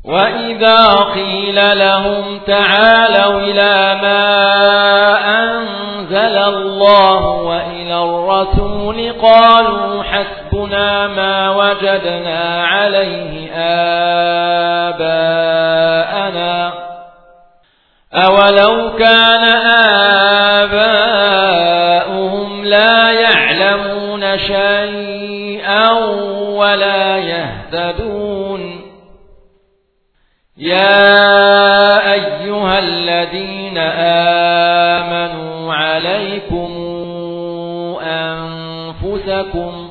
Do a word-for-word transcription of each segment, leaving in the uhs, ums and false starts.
وإذا قيل لهم تعالوا إلى ما أنزل الله وإلى الرسول قالوا حسبنا ما وجدنا عليه آباءنا أولو كان آباؤهم لا يعلمون شيئا ولا يهتدون يا أيها الذين آمنوا عليكم أنفسكم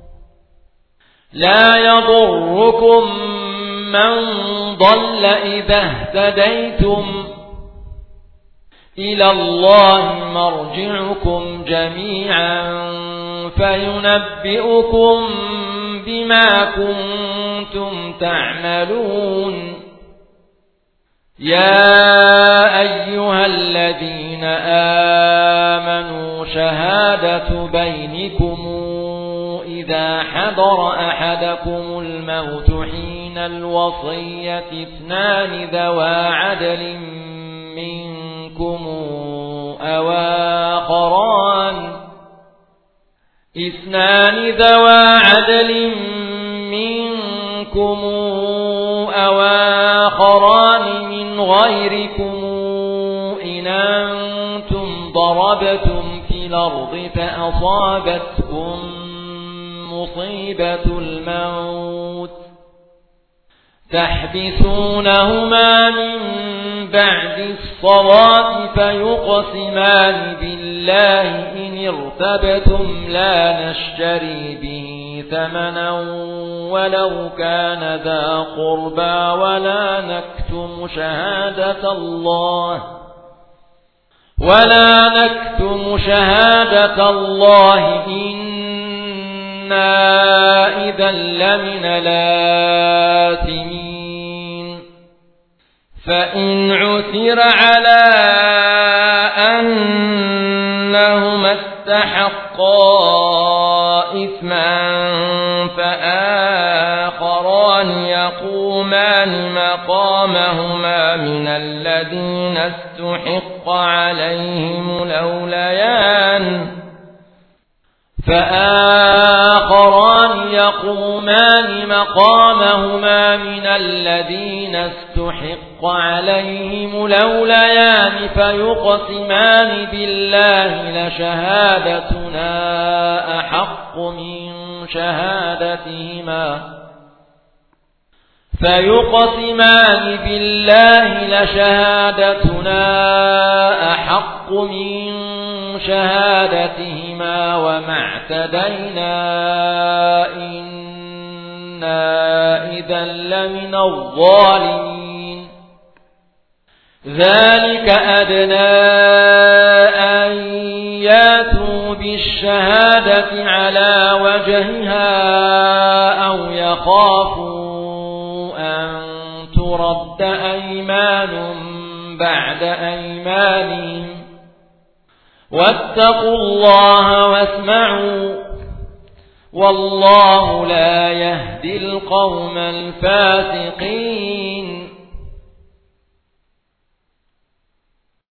لا يضركم من ضل إذا اهتديتم إلى الله مرجعكم جميعا فينبئكم بما كنتم تعملون يا أيها الذين آمنوا شهادة بينكم إذا حضر أحدكم الموت حين الوصية اثنان ذوى عدل منكم أو آخران اثنان ذوى عدل منكم أو آخران من غيركم إن أنتم ضربتم في الأرض فأصابتكم مصيبة الموت تحبسونهما من بعد الصلاة فيقسمان بالله إن ارتبتم لا نشتري به ثمنا ولو كان ذا قربى ولا نكتم شهادة الله ولا نكتم شهادة الله إنا إذا لمن الآثمين فإن عثر على أنهما استحقا إثما فآخران يقومان مقامهما من الذين استحق عليهم الأوليان فآخران يقومان مقامهما من الذين استحق عليهم الأوليان فيقسمان بالله لشهادتنا أحق من شهادتهما فيقسمان بالله لشهادتنا أحق من شهادتهما وما اعتدينا إنا إذا لمن الظالمين ذلك أدنى أن ياتوا بالشهادة على وجهها أو يخافوا أن ترد أيمان بعد أيمانهم واتقوا الله واسمعوا والله لا يهدي القوم الفاسقين